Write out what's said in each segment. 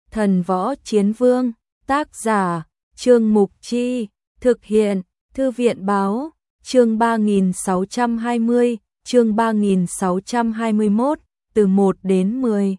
Thần Võ Chiến Vương, tác giả, Trương Mục Chi, thực hiện, Thư viện Báo, chương 3620, chương 3621, từ 1 đến 10.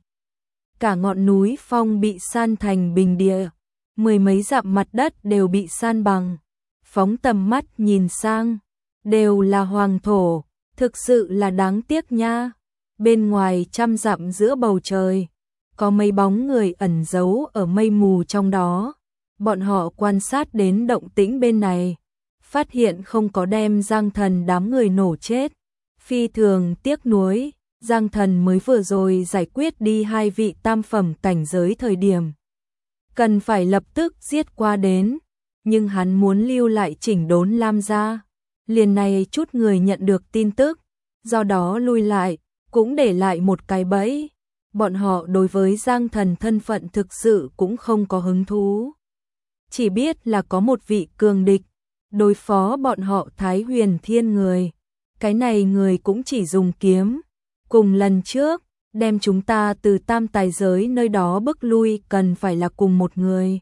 Cả ngọn núi Phong bị san thành bình địa, mười mấy dặm mặt đất đều bị san bằng. Phóng tầm mắt nhìn sang, đều là hoàng thổ, thực sự là đáng tiếc nha. Bên ngoài trăm dặm giữa bầu trời, có mấy bóng người ẩn giấu ở mây mù trong đó. Bọn họ quan sát đến động tĩnh bên này, phát hiện không có đem Giang Thần đám người nổ chết. Phi thường tiếc nuối, Giang Thần mới vừa rồi giải quyết đi 2 vị tam phẩm cảnh giới thời điểm. Cần phải lập tức giết qua đến, nhưng hắn muốn lưu lại chỉnh đốn Lam gia. Liền này chút người nhận được tin tức, do đó lui lại, cũng để lại một cái bẫy. Bọn họ đối với Giang Thần thân phận thực sự cũng không có hứng thú. Chỉ biết là có một vị cường địch, đối phó bọn họ Thái Huyền Thiên người. Cái này người cũng chỉ dùng kiếm. Cùng lần trước, đem chúng ta từ tam tài giới nơi đó bức lui cần phải là cùng một người.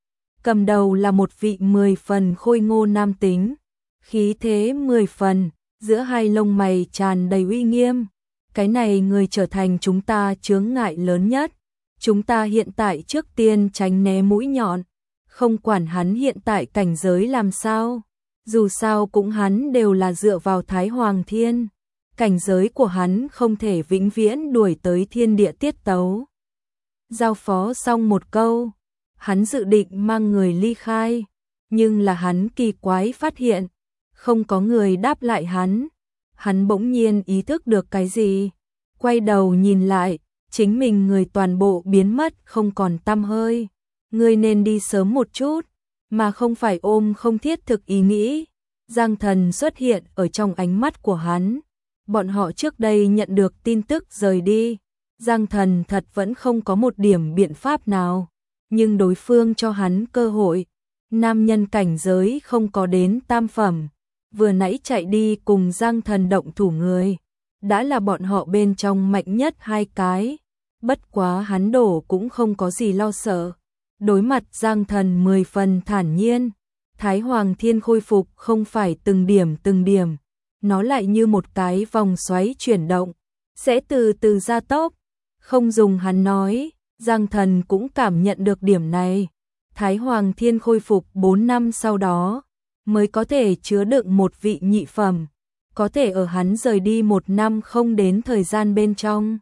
Cầm đầu là một vị 10 phần khôi ngô nam tính. Khí thế 10 phần, giữa hai lông mày tràn đầy uy nghiêm. Cái này người trở thành chúng ta chướng ngại lớn nhất. Chúng ta hiện tại trước tiên tránh né mũi nhọn. Không quản hắn hiện tại cảnh giới làm sao. Dù sao cũng hắn đều là dựa vào Thái Hoàng Thiên. Cảnh giới của hắn không thể vĩnh viễn đuổi tới thiên địa tiết tấu. Giao phó xong một câu, hắn dự định mang người ly khai. Nhưng là hắn kỳ quái phát hiện, không có người đáp lại hắn. Hắn bỗng nhiên ý thức được cái gì. Quay đầu nhìn lại, chính mình người toàn bộ biến mất không còn tăm hơi. Ngươi nên đi sớm một chút, mà không phải ôm không thiết thực ý nghĩ. Giang Thần xuất hiện ở trong ánh mắt của hắn. Bọn họ trước đây nhận được tin tức rời đi. Giang Thần thật vẫn không có một điểm biện pháp nào. Nhưng đối phương cho hắn cơ hội. Nam nhân cảnh giới không có đến tam phẩm. Vừa nãy chạy đi cùng Giang Thần động thủ người. Đã là bọn họ bên trong mạnh nhất 2 cái. Bất quá hắn đổ cũng không có gì lo sợ. Đối mặt Giang Thần 10 phần thản nhiên. Thái Hoàng Thiên khôi phục không phải từng điểm. Nó lại như một cái vòng xoáy chuyển động. Sẽ từ từ gia tốc. Không dùng hắn nói. Giang Thần cũng cảm nhận được điểm này. Thái Hoàng Thiên khôi phục 4 năm sau đó. Mới có thể chứa đựng một vị nhị phẩm. Có thể ở hắn rời đi 1 năm không đến thời gian bên trong.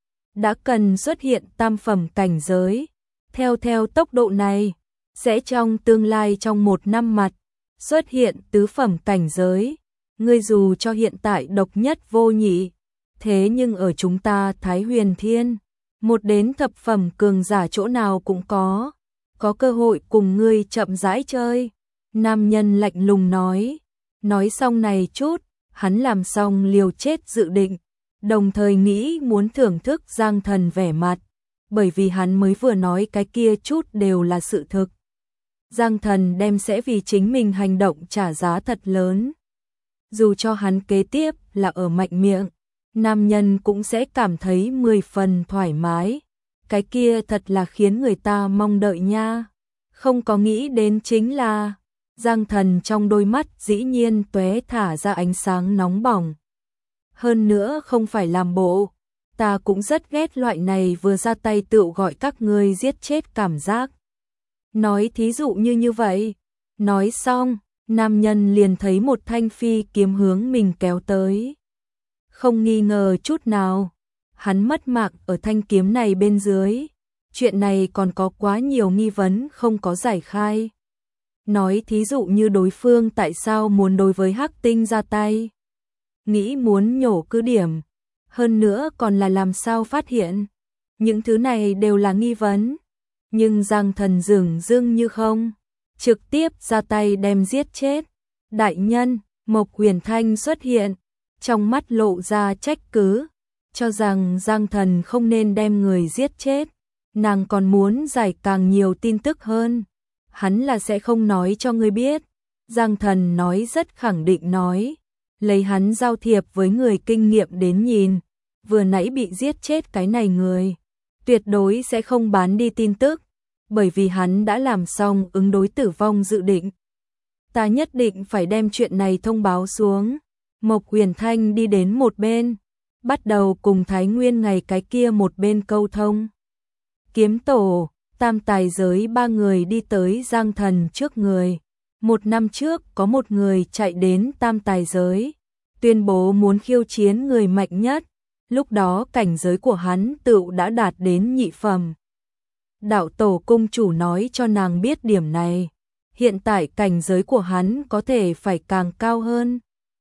Đã cần xuất hiện tam phẩm cảnh giới. Theo tốc độ này, sẽ trong tương lai trong 1 năm mặt, xuất hiện tứ phẩm cảnh giới. Ngươi dù cho hiện tại độc nhất vô nhị, thế nhưng ở chúng ta Thái Huyền Thiên, 1 đến thập phẩm cường giả chỗ nào cũng có cơ hội cùng ngươi chậm rãi chơi. Nam nhân lạnh lùng nói xong này chút, hắn làm xong liều chết dự định, đồng thời nghĩ muốn thưởng thức Giang Thần vẻ mặt, bởi vì hắn mới vừa nói cái kia chút đều là sự thực. Giang Thần đem sẽ vì chính mình hành động trả giá thật lớn. Dù cho hắn kế tiếp là ở mạnh miệng, nam nhân cũng sẽ cảm thấy 10 phần thoải mái. Cái kia thật là khiến người ta mong đợi nha. Không có nghĩ đến chính là Giang Thần trong đôi mắt dĩ nhiên tóe thả ra ánh sáng nóng bỏng. Hơn nữa không phải làm bộ, ta cũng rất ghét loại này vừa ra tay tựu gọi các ngươi giết chết cảm giác. Nói thí dụ như vậy. Nói xong, nam nhân liền thấy một thanh phi kiếm hướng mình kéo tới. Không nghi ngờ chút nào, hắn mất mạng ở thanh kiếm này bên dưới. Chuyện này còn có quá nhiều nghi vấn không có giải khai. Nói thí dụ như đối phương tại sao muốn đối với Hắc Tinh ra tay. Nghĩ muốn nhổ cứ điểm. Hơn nữa còn là làm sao phát hiện. Những thứ này đều là nghi vấn. Nhưng Giang Thần dường như không. Trực tiếp ra tay đem giết chết. Đại nhân, Mộc Huyền Thanh xuất hiện. Trong mắt lộ ra trách cứ. Cho rằng Giang Thần không nên đem người giết chết. Nàng còn muốn giải càng nhiều tin tức hơn. Hắn là sẽ không nói cho ngươi biết. Giang Thần nói rất khẳng định nói. Lấy hắn giao thiệp với người kinh nghiệm đến nhìn. Vừa nãy bị giết chết cái này người. Tuyệt đối sẽ không bán đi tin tức. bởi vì hắn đã làm xong ứng đối tử vong dự định. Ta nhất định phải đem chuyện này thông báo xuống. Mộc Huyền Thanh đi đến một bên, bắt đầu cùng Thái Nguyên ngày cái kia một bên câu thông. Kiếm tổ, tam tài giới ba người đi tới Giang Thần trước người. Một năm trước có một người chạy đến tam tài giới, tuyên bố muốn khiêu chiến người mạnh nhất. Lúc đó cảnh giới của hắn tựu đã đạt đến nhị phẩm. Đạo tổ cung chủ nói cho nàng biết điểm này. Hiện tại cảnh giới của hắn có thể phải càng cao hơn.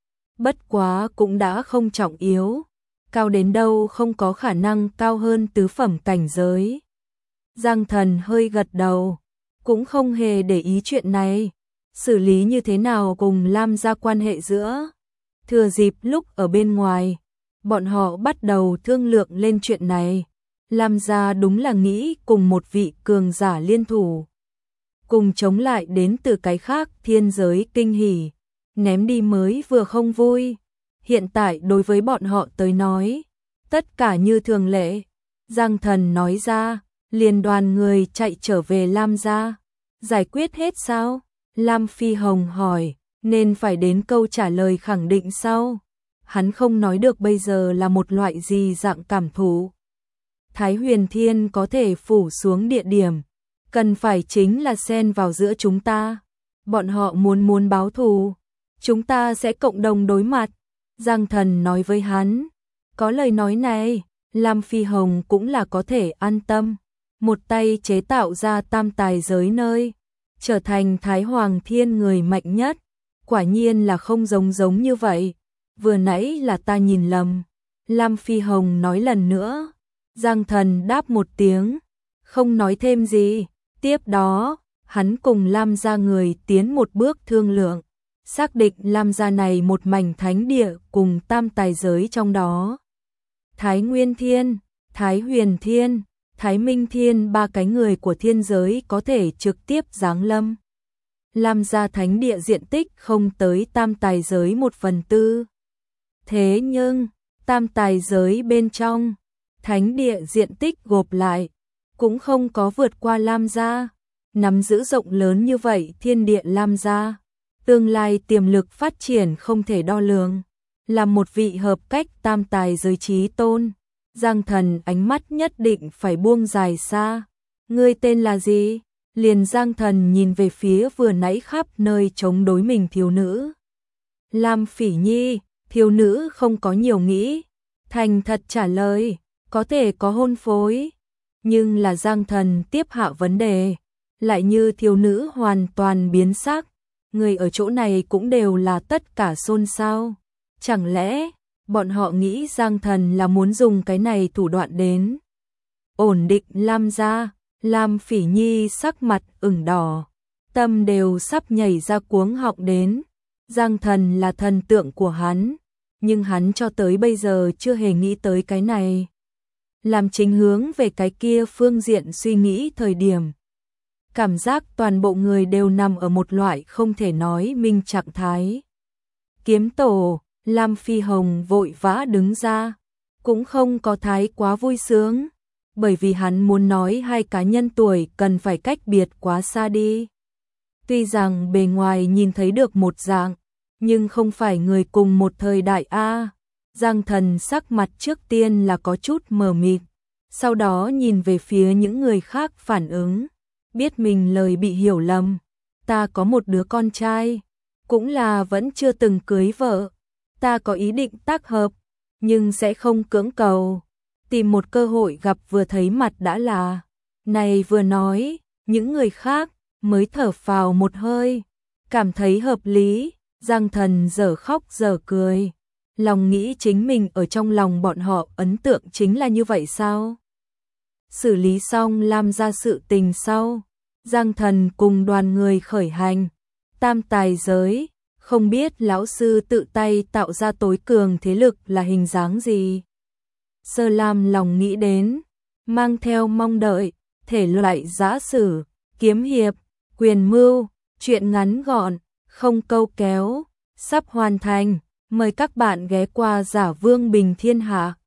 Bất quá cũng đã không trọng yếu. Cao đến đâu không có khả năng cao hơn tứ phẩm cảnh giới. Giang Thần hơi gật đầu, cũng không hề để ý chuyện này. Xử lý như thế nào cùng Lam gia quan hệ giữa. Thừa dịp lúc ở bên ngoài, bọn họ bắt đầu thương lượng lên chuyện này. Lam gia đúng là nghĩ cùng một vị cường giả liên thủ, cùng chống lại đến từ cái khác thiên giới kinh hỉ. Ném đi mới vừa không vui. Hiện tại đối với bọn họ tới nói, tất cả như thường lệ. Giang Thần nói ra, liền đoàn người chạy trở về Lam gia. Giải quyết hết sao? Lam Phi Hồng hỏi, nên phải đến câu trả lời khẳng định sau. Hắn không nói được bây giờ là một loại gì dạng cảm thụ. Thái Huyền Thiên có thể phủ xuống địa điểm, cần phải chính là xen vào giữa chúng ta. Bọn họ muốn báo thù, chúng ta sẽ cộng đồng đối mặt. Giang Thần nói với hắn, có lời nói này, Lam Phi Hồng cũng là có thể an tâm. Một tay chế tạo ra tam tài giới nơi, trở thành Thái Hoàng Thiên người mạnh nhất. Quả nhiên là không giống như vậy. Vừa nãy là ta nhìn lầm. Lam Phi Hồng nói lần nữa. Giang Thần đáp một tiếng, không nói thêm gì. Tiếp đó, hắn cùng Lam gia người tiến một bước thương lượng, xác định Lam gia này một mảnh thánh địa cùng tam tài giới trong đó. Thái Nguyên Thiên, Thái Huyền Thiên, Thái Minh Thiên, ba cái người của thiên giới có thể trực tiếp giáng lâm. Lam gia thánh địa diện tích không tới tam tài giới 1/4. Thế nhưng, tam tài giới bên trong, thánh địa diện tích gộp lại, cũng không có vượt qua Lam gia. Nắm giữ rộng lớn như vậy thiên địa Lam gia, tương lai tiềm lực phát triển không thể đo lường. Là một vị hợp cách tam tài giới chí tôn, Giang Thần ánh mắt nhất định phải buông dài xa. Ngươi tên là gì? Liền Giang Thần nhìn về phía vừa nãy khắp nơi chống đối mình thiếu nữ. Lam Phỉ Nhi. Thiếu nữ không có nhiều nghĩ, thành thật trả lời, có thể có hôn phối. Nhưng là Giang Thần tiếp hạ vấn đề, lại như thiếu nữ hoàn toàn biến sắc. Người ở chỗ này cũng đều là tất cả xôn xao. Chẳng lẽ bọn họ nghĩ Giang Thần là muốn dùng cái này thủ đoạn đến ổn định Lam gia? Lam Phỉ Nhi sắc mặt ửng đỏ, tâm đều sắp nhảy ra cuống họng đến. Giang Thần là thần tượng của hắn, nhưng hắn cho tới bây giờ chưa hề nghĩ tới cái này. Làm chính hướng về cái kia phương diện suy nghĩ thời điểm, cảm giác toàn bộ người đều nằm ở một loại không thể nói minh trạng thái. Kiếm tổ, Lam Phi Hồng vội vã đứng ra, cũng không có thái quá vui sướng, bởi vì hắn muốn nói hai cá nhân tuổi cần phải cách biệt quá xa đi. Tuy rằng bề ngoài nhìn thấy được một dạng, nhưng không phải người cùng một thời đại a. Giang Thần sắc mặt trước tiên là có chút mờ mịt, sau đó nhìn về phía những người khác phản ứng, biết mình lời bị hiểu lầm. Ta có một đứa con trai, cũng là vẫn chưa từng cưới vợ. Ta có ý định tác hợp, nhưng sẽ không cưỡng cầu. Tìm một cơ hội gặp vừa thấy mặt đã là. Này vừa nói, những người khác mới thở phào một hơi, cảm thấy hợp lý. Giang Thần dở khóc dở cười, lòng nghĩ chính mình ở trong lòng bọn họ ấn tượng chính là như vậy sao? Xử lý xong Lam gia sự tình sau, Giang Thần cùng đoàn người khởi hành. Tam tài giới, không biết lão sư tự tay tạo ra tối cường thế lực là hình dáng gì? Sơ Lam lòng nghĩ đến, mang theo mong đợi, thể loại giã sử, kiếm hiệp, quyền mưu, chuyện ngắn gọn, không câu kéo, sắp hoàn thành. Mời các bạn ghé qua Giả Vương Bình Thiên Hạ.